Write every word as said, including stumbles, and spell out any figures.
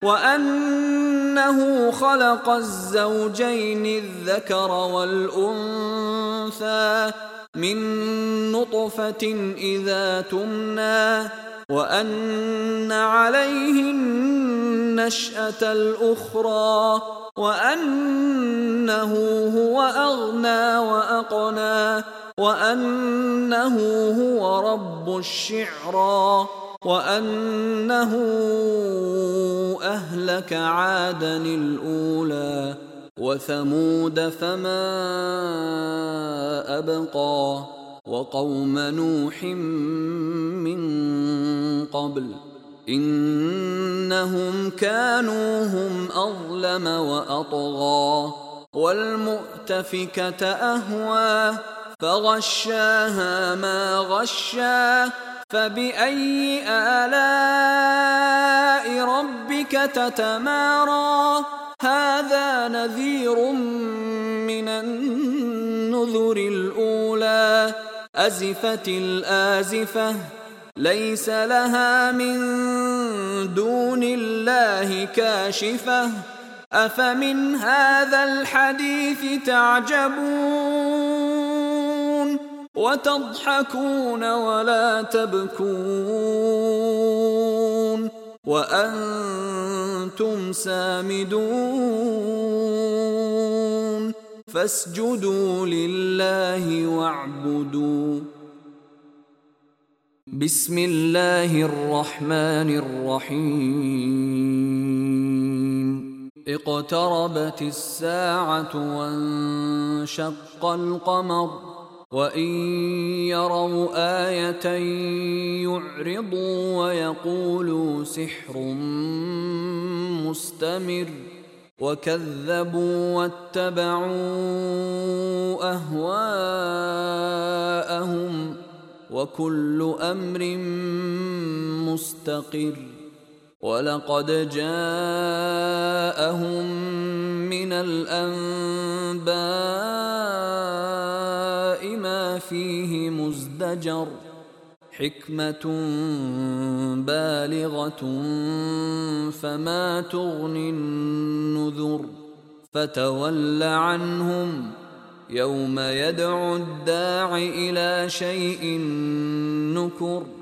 وأنه خلق الزوجين الذكر والأنثى من نطفة إذا تمنى وأن عليه النشأة الأخرى وأنه هو أغنى وأقنى وأنه هو رب الشعرى وأنه أهلك عادًا الأولى وثمود فما أبقى وقوم نوح من قبل إنهم كانوا هم أظلم وأطغى والمؤتفكة أهوى فغشاها ما غشا فبأي آلاء ربك تتمارى هذا نذير من النذر الأولى أزفت الآزفة ليس لها من دون الله كاشفة أفمن هذا الحديث تعجبون وتضحكون ولا تبكون وأنتم سامدون فاسجدوا لله واعبدوا. بسم الله الرحمن الرحيم اقتربت الساعة وانشق القمر وإن يروا آية يعرضوا ويقولوا سحر مستمر وكذبوا واتبعوا أهواءهم وكل أمر مستقر ولقد جاءهم من الأنباء ما فيه مزدجر حكمة بالغة فما تغني النذر فتول عنهم يوم يدعو الداع إلى شيء نكر